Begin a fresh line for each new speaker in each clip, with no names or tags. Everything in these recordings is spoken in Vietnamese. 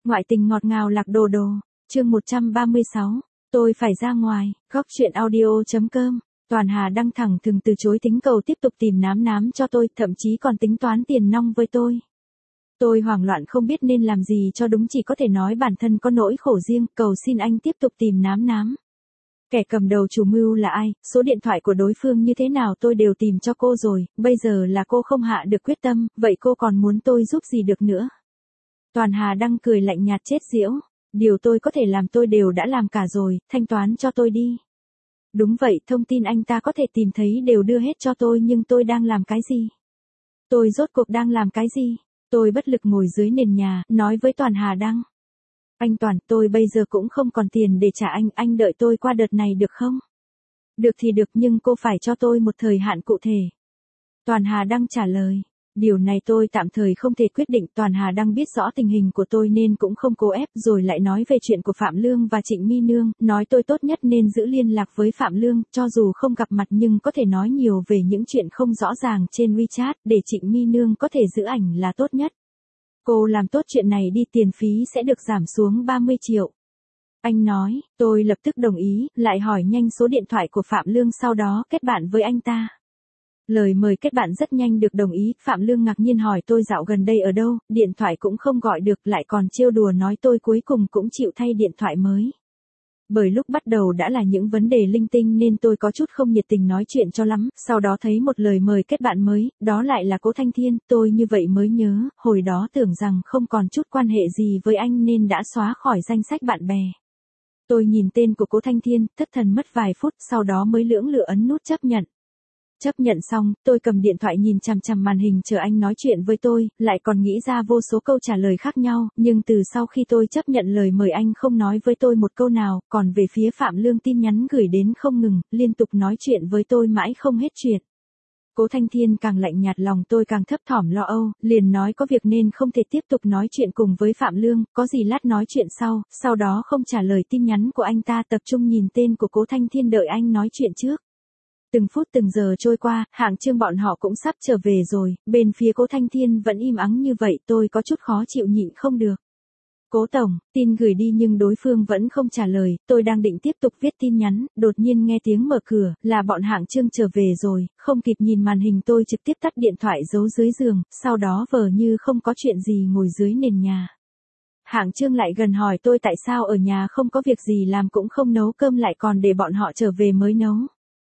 Ngoại tình ngọt ngào lạc đồ đồ. Chương 136. Tôi phải ra ngoài. Góc truyện audio.com. Toàn Hà Đăng thẳng thừng từ chối tính cầu tiếp tục tìm nám cho tôi, thậm chí còn tính toán tiền nong với tôi. Tôi hoảng loạn không biết nên làm gì cho đúng, chỉ có thể nói bản thân có nỗi khổ riêng, cầu xin anh tiếp tục tìm nám. Kẻ cầm đầu chủ mưu là ai, số điện thoại của đối phương như thế nào tôi đều tìm cho cô rồi, bây giờ là cô không hạ được quyết tâm, vậy cô còn muốn tôi giúp gì được nữa? Toàn Hà Đăng cười lạnh nhạt chết diễu. Điều tôi có thể làm tôi đều đã làm cả rồi, thanh toán cho tôi đi. Đúng vậy, thông tin anh ta có thể tìm thấy đều đưa hết cho tôi, nhưng tôi đang làm cái gì? Tôi rốt cuộc đang làm cái gì? Tôi bất lực ngồi dưới nền nhà, nói với Toàn Hà Đăng. Anh Toàn, tôi bây giờ cũng không còn tiền để trả anh đợi tôi qua đợt này được không? Được thì được, nhưng cô phải cho tôi một thời hạn cụ thể. Toàn Hà Đăng trả lời. Điều này tôi tạm thời không thể quyết định. Toàn Hà Đăng biết rõ tình hình của tôi nên cũng không cố ép, rồi lại nói về chuyện của Phạm Lương và Trịnh My Nương, nói tôi tốt nhất nên giữ liên lạc với Phạm Lương, cho dù không gặp mặt nhưng có thể nói nhiều về những chuyện không rõ ràng trên WeChat, để Trịnh My Nương có thể giữ ảnh là tốt nhất. Cô làm tốt chuyện này đi, tiền phí sẽ được giảm xuống 30 triệu. Anh nói, tôi lập tức đồng ý, lại hỏi nhanh số điện thoại của Phạm Lương, sau đó kết bạn với anh ta. Lời mời kết bạn rất nhanh được đồng ý. Phạm Lương ngạc nhiên hỏi tôi dạo gần đây ở đâu, điện thoại cũng không gọi được, lại còn trêu đùa nói tôi cuối cùng cũng chịu thay điện thoại mới. Bởi lúc bắt đầu đã là những vấn đề linh tinh nên tôi có chút không nhiệt tình nói chuyện cho lắm, sau đó thấy một lời mời kết bạn mới, đó lại là Cố Thanh Thiên, tôi như vậy mới nhớ, hồi đó tưởng rằng không còn chút quan hệ gì với anh nên đã xóa khỏi danh sách bạn bè. Tôi nhìn tên của Cố Thanh Thiên, thất thần mất vài phút, sau đó mới lưỡng lự ấn nút chấp nhận. Chấp nhận xong, tôi cầm điện thoại nhìn chằm chằm màn hình chờ anh nói chuyện với tôi, lại còn nghĩ ra vô số câu trả lời khác nhau, nhưng từ sau khi tôi chấp nhận lời mời anh không nói với tôi một câu nào, còn về phía Phạm Lương tin nhắn gửi đến không ngừng, liên tục nói chuyện với tôi mãi không hết chuyện. Cố Thanh Thiên càng lạnh nhạt, lòng tôi càng thấp thỏm lo âu, liền nói có việc nên không thể tiếp tục nói chuyện cùng với Phạm Lương, có gì lát nói chuyện sau đó không trả lời tin nhắn của anh ta, tập trung nhìn tên của Cố Thanh Thiên đợi anh nói chuyện trước. Từng phút từng giờ trôi qua, Hạng Chương bọn họ cũng sắp trở về rồi, bên phía Cố Thanh Thiên vẫn im ắng như vậy, tôi có chút khó chịu nhịn không được. Cố tổng, tin gửi đi nhưng đối phương vẫn không trả lời, tôi đang định tiếp tục viết tin nhắn, đột nhiên nghe tiếng mở cửa, là bọn Hạng Chương trở về rồi, không kịp nhìn màn hình tôi trực tiếp tắt điện thoại giấu dưới giường, sau đó vờ như không có chuyện gì ngồi dưới nền nhà. Hạng Chương lại gần hỏi tôi tại sao ở nhà không có việc gì làm cũng không nấu cơm, lại còn để bọn họ trở về mới nấu.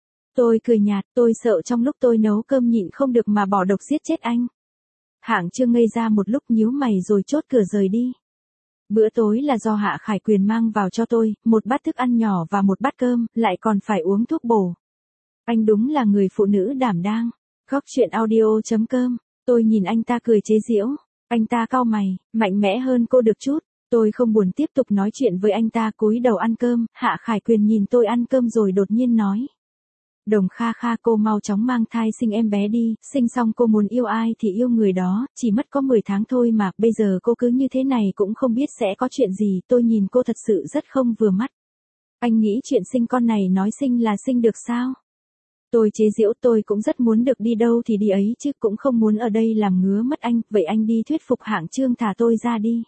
Tôi cười nhạt, tôi sợ trong lúc tôi nấu cơm nhịn không được mà bỏ độc giết chết anh. Hạng Chương ngây ra một lúc nhíu mày rồi chốt cửa rời đi. Bữa tối là do Hạ Khải Quyền mang vào cho tôi, một bát thức ăn nhỏ và một bát cơm, lại còn phải uống thuốc bổ. Anh đúng là người phụ nữ đảm đang. Góc truyện audio.com. Tôi nhìn anh ta cười chế giễu. Anh ta cau mày, mạnh mẽ hơn cô được chút. Tôi không buồn tiếp tục nói chuyện với anh ta, cúi đầu ăn cơm. Hạ Khải Quyền nhìn tôi ăn cơm rồi đột nhiên nói. Đồng Kha Kha, cô mau chóng mang thai sinh em bé đi, sinh xong cô muốn yêu ai thì yêu người đó, chỉ mất có 10 tháng thôi mà, bây giờ cô cứ như thế này cũng không biết sẽ có chuyện gì, tôi nhìn cô thật sự rất không vừa mắt. Anh nghĩ chuyện sinh con này nói sinh là sinh được sao? Tôi chế giễu, tôi cũng rất muốn được đi đâu thì đi ấy chứ, cũng không muốn ở đây làm ngứa mất anh, vậy anh đi thuyết phục Hạng Chương thả tôi ra đi.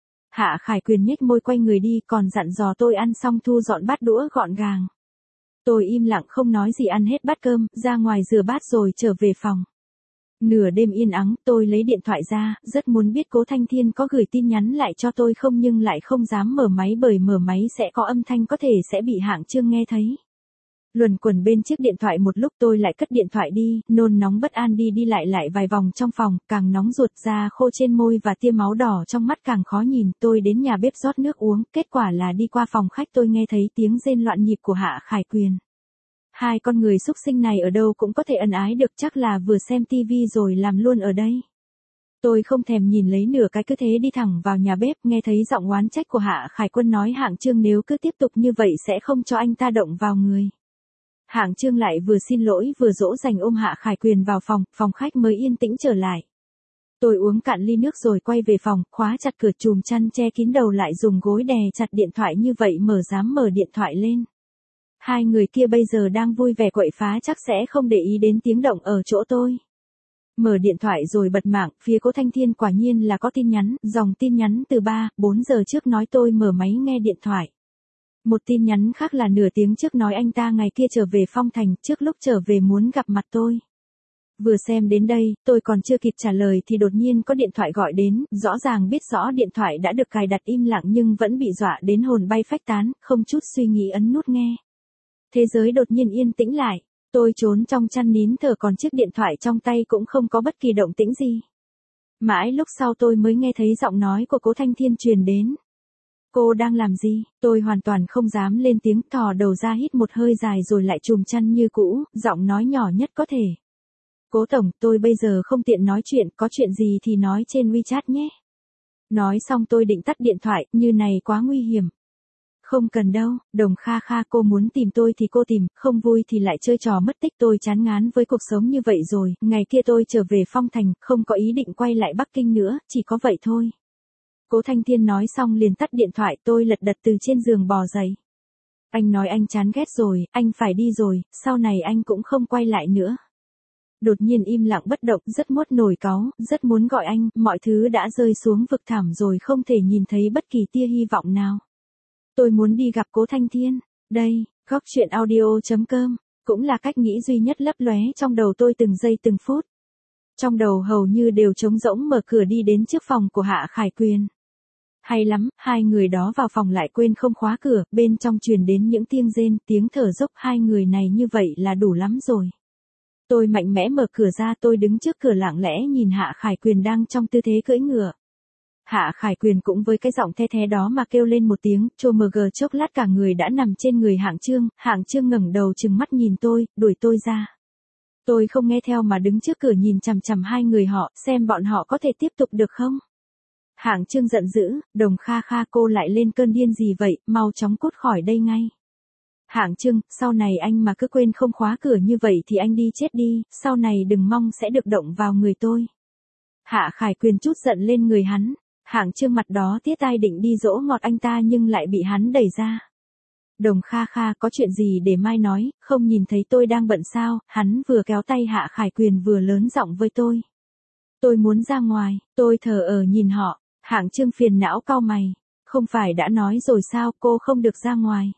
Hạ Khải Quyền nhếch môi quay người đi, còn dặn dò tôi ăn xong thu dọn bát đũa gọn gàng. Tôi im lặng không nói gì, ăn hết bát cơm, ra ngoài rửa bát rồi trở về phòng. Nửa đêm yên ắng, tôi lấy điện thoại ra, rất muốn biết Cố Thanh Thiên có gửi tin nhắn lại cho tôi không, nhưng lại không dám mở máy bởi mở máy sẽ có âm thanh, có thể sẽ bị Hạng Chương nghe thấy. Luẩn quẩn bên chiếc điện thoại một lúc tôi lại cất điện thoại đi, nôn nóng bất an đi lại vài vòng trong phòng, càng nóng ruột, da khô trên môi và tia máu đỏ trong mắt càng khó nhìn. Tôi đến nhà bếp rót nước uống, kết quả là đi qua phòng khách tôi nghe thấy tiếng rên loạn nhịp của Hạ Khải Quyền. Hai con người xúc sinh này ở đâu cũng có thể ân ái được, chắc là vừa xem tivi rồi làm luôn ở đây. Tôi không thèm nhìn lấy nửa cái, cứ thế đi thẳng vào nhà bếp, nghe thấy giọng oán trách của Hạ Khải Quân nói Hạng Chương nếu cứ tiếp tục như vậy sẽ không cho anh ta động vào người. Hạng Chương lại vừa xin lỗi vừa dỗ dành ôm Hạ Khải Quyền vào phòng khách mới yên tĩnh trở lại. Tôi uống cạn ly nước rồi quay về phòng, khóa chặt cửa, chùm chăn che kín đầu lại, dùng gối đè chặt điện thoại, như vậy dám mở điện thoại lên. Hai người kia bây giờ đang vui vẻ quậy phá, chắc sẽ không để ý đến tiếng động ở chỗ tôi. Mở điện thoại rồi bật mạng, phía Cố Thanh Thiên quả nhiên là có tin nhắn, dòng tin nhắn từ 3-4 giờ trước nói tôi mở máy nghe điện thoại. Một tin nhắn khác là nửa tiếng trước nói anh ta ngày kia trở về Phong Thành, trước lúc trở về muốn gặp mặt tôi. Vừa xem đến đây, tôi còn chưa kịp trả lời thì đột nhiên có điện thoại gọi đến, rõ ràng biết rõ điện thoại đã được cài đặt im lặng nhưng vẫn bị dọa đến hồn bay phách tán, không chút suy nghĩ ấn nút nghe. Thế giới đột nhiên yên tĩnh lại, tôi trốn trong chăn nín thở còn chiếc điện thoại trong tay cũng không có bất kỳ động tĩnh gì. Mãi lúc sau tôi mới nghe thấy giọng nói của Cố Thanh Thiên truyền đến. Cô đang làm gì? Tôi hoàn toàn không dám lên tiếng, thò đầu ra hít một hơi dài rồi lại trùm chăn như cũ, giọng nói nhỏ nhất có thể. Cố tổng, tôi bây giờ không tiện nói chuyện, có chuyện gì thì nói trên WeChat nhé. Nói xong tôi định tắt điện thoại, như này quá nguy hiểm. Không cần đâu, Đồng Kha Kha, cô muốn tìm tôi thì cô tìm, không vui thì lại chơi trò mất tích, tôi chán ngán với cuộc sống như vậy rồi, ngày kia tôi trở về Phong Thành, không có ý định quay lại Bắc Kinh nữa, chỉ có vậy thôi. Cố Thanh Thiên nói xong liền tắt điện thoại, tôi lật đật từ trên giường bò dậy. Anh nói anh chán ghét rồi, anh phải đi rồi, sau này anh cũng không quay lại nữa. Đột nhiên im lặng bất động, rất mốt nổi cáu, rất muốn gọi anh, mọi thứ đã rơi xuống vực thẳm rồi không thể nhìn thấy bất kỳ tia hy vọng nào. Tôi muốn đi gặp Cố Thanh Thiên, đây, góc truyện audio.com, cũng là cách nghĩ duy nhất lấp lóe trong đầu tôi từng giây từng phút. Trong đầu hầu như đều trống rỗng, mở cửa đi đến trước phòng của Hạ Khải Quyền. Hay lắm, hai người đó vào phòng lại quên không khóa cửa, bên trong truyền đến những tiếng rên, tiếng thở dốc, hai người này như vậy là đủ lắm rồi. Tôi mạnh mẽ mở cửa ra, tôi đứng trước cửa lặng lẽ nhìn Hạ Khải Quyền đang trong tư thế cưỡi ngựa. Hạ Khải Quyền cũng với cái giọng the thé đó mà kêu lên một tiếng, chô mờ gờ, chốc lát cả người đã nằm trên người Hạng Trương ngẩng đầu trừng mắt nhìn tôi, đuổi tôi ra. Tôi không nghe theo mà đứng trước cửa nhìn chằm chằm hai người họ, xem bọn họ có thể tiếp tục được không. Hạng Trương giận dữ, Đồng Kha Kha, cô lại lên cơn điên gì vậy, mau chóng cút khỏi đây ngay. Hạng Trương, sau này anh mà cứ quên không khóa cửa như vậy thì anh đi chết đi, sau này đừng mong sẽ được động vào người tôi. Hạ Khải Quyền chút giận lên người hắn, Hạng Trương mặt đó tiết tai định đi dỗ ngọt anh ta nhưng lại bị hắn đẩy ra. Đồng Kha Kha, có chuyện gì để mai nói, không nhìn thấy tôi đang bận sao, hắn vừa kéo tay Hạ Khải Quyền vừa lớn giọng với tôi. Tôi muốn ra ngoài, tôi thờ ơ nhìn họ, Hạng Trương phiền não cau mày, không phải đã nói rồi sao, cô không được ra ngoài.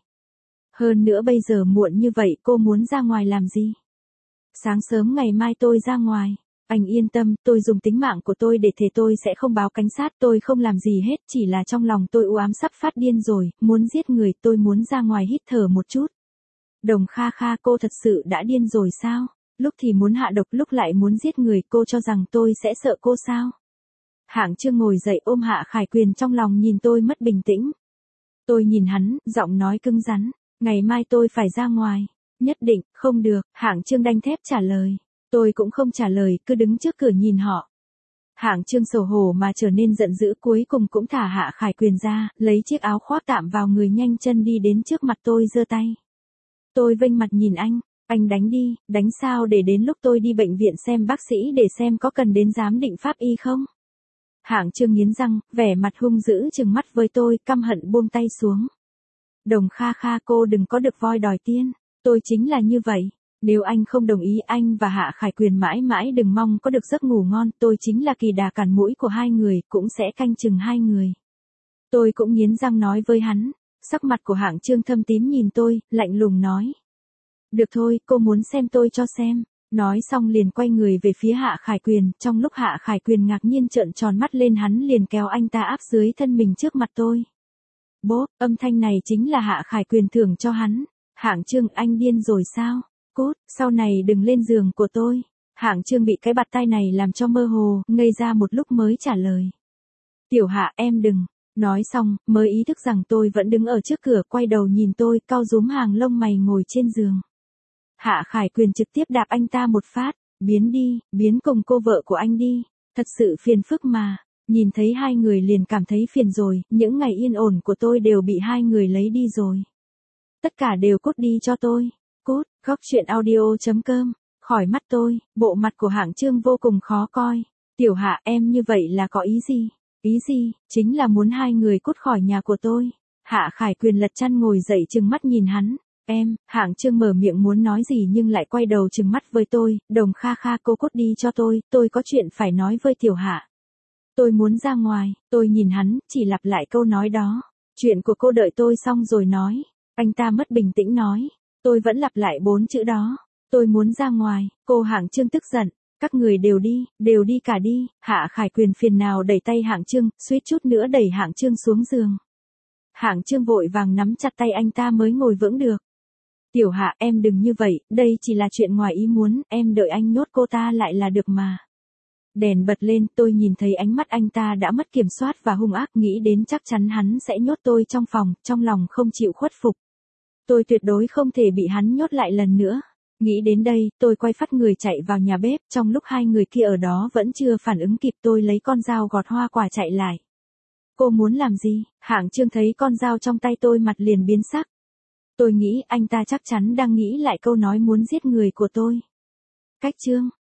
Hơn nữa bây giờ muộn như vậy, cô muốn ra ngoài làm gì? Sáng sớm ngày mai tôi ra ngoài. Anh yên tâm, tôi dùng tính mạng của tôi để thề tôi sẽ không báo cảnh sát, tôi không làm gì hết, chỉ là trong lòng tôi u ám sắp phát điên rồi, muốn giết người, tôi muốn ra ngoài hít thở một chút. Đồng Kha Kha, cô thật sự đã điên rồi sao? Lúc thì muốn hạ độc, lúc lại muốn giết người, cô cho rằng tôi sẽ sợ cô sao? Hạng Trương ngồi dậy ôm Hạ Khải Quyền trong lòng nhìn tôi mất bình tĩnh. Tôi nhìn hắn, giọng nói cứng rắn, ngày mai tôi phải ra ngoài. Nhất định, không được, Hạng Trương đanh thép trả lời. Tôi cũng không trả lời, cứ đứng trước cửa nhìn họ. Hạng Trương xấu hổ mà trở nên giận dữ, cuối cùng cũng thả Hạ Khải Quyền ra, lấy chiếc áo khoác tạm vào người nhanh chân đi đến trước mặt tôi giơ tay. Tôi vênh mặt nhìn anh đánh đi, đánh sao để đến lúc tôi đi bệnh viện xem bác sĩ để xem có cần đến giám định pháp y không? Hạng Trương nghiến răng, vẻ mặt hung dữ trừng mắt với tôi, căm hận buông tay xuống. Đồng Kha Kha, cô đừng có được voi đòi tiên, tôi chính là như vậy. Nếu anh không đồng ý, anh và Hạ Khải Quyền mãi mãi đừng mong có được giấc ngủ ngon, tôi chính là kỳ đà cản mũi của hai người, cũng sẽ canh chừng hai người. Tôi cũng nghiến răng nói với hắn, sắc mặt của Hạng Trương thâm tím nhìn tôi, lạnh lùng nói. Được thôi, cô muốn xem tôi cho xem. Nói xong liền quay người về phía Hạ Khải Quyền, trong lúc Hạ Khải Quyền ngạc nhiên trợn tròn mắt lên hắn liền kéo anh ta áp dưới thân mình trước mặt tôi. Bố, âm thanh này chính là Hạ Khải Quyền thưởng cho hắn. Hạng Trương, anh điên rồi sao? Cút, sau này đừng lên giường của tôi. Hạng Trương bị cái bạt tai này làm cho mơ hồ, ngây ra một lúc mới trả lời. Tiểu Hạ, em đừng. Nói xong, mới ý thức rằng tôi vẫn đứng ở trước cửa, quay đầu nhìn tôi, cau rúm hàng lông mày ngồi trên giường. Hạ Khải Quyền trực tiếp đạp anh ta một phát, biến đi, biến cùng cô vợ của anh đi. Thật sự phiền phức mà. Nhìn thấy hai người liền cảm thấy phiền rồi, những ngày yên ổn của tôi đều bị hai người lấy đi rồi. Tất cả đều cút đi cho tôi. Cút, góc truyện audio.com, khỏi mắt tôi, bộ mặt của Hạng Trương vô cùng khó coi. Tiểu Hạ, em như vậy là có ý gì? Ý gì? Chính là muốn hai người cút khỏi nhà của tôi. Hạ Khải Quyền lật chăn ngồi dậy trừng mắt nhìn hắn. Em, Hạng Trương mở miệng muốn nói gì nhưng lại quay đầu trừng mắt với tôi, Đồng Kha Kha cô cút đi cho tôi có chuyện phải nói với Tiểu Hạ. Tôi muốn ra ngoài, tôi nhìn hắn, chỉ lặp lại câu nói đó. Chuyện của cô đợi tôi xong rồi nói. Anh ta mất bình tĩnh nói. Tôi vẫn lặp lại 4 chữ đó. Tôi muốn ra ngoài, cô Hạng Trương tức giận. Các người đều đi cả đi. Hạ Khải Quyền phiền nào đẩy tay Hạng Trương, suýt chút nữa đẩy Hạng Trương xuống giường. Hạng Trương vội vàng nắm chặt tay anh ta mới ngồi vững được. Tiểu Hạ em đừng như vậy, đây chỉ là chuyện ngoài ý muốn, em đợi anh nhốt cô ta lại là được mà. Đèn bật lên, tôi nhìn thấy ánh mắt anh ta đã mất kiểm soát và hung ác, nghĩ đến chắc chắn hắn sẽ nhốt tôi trong phòng, trong lòng không chịu khuất phục. Tôi tuyệt đối không thể bị hắn nhốt lại lần nữa. Nghĩ đến đây, tôi quay phắt người chạy vào nhà bếp, trong lúc hai người kia ở đó vẫn chưa phản ứng kịp tôi lấy con dao gọt hoa quả chạy lại. Cô muốn làm gì? Hạng Trương thấy con dao trong tay tôi mặt liền biến sắc. Tôi nghĩ anh ta chắc chắn đang nghĩ lại câu nói muốn giết người của tôi. Cách Trương.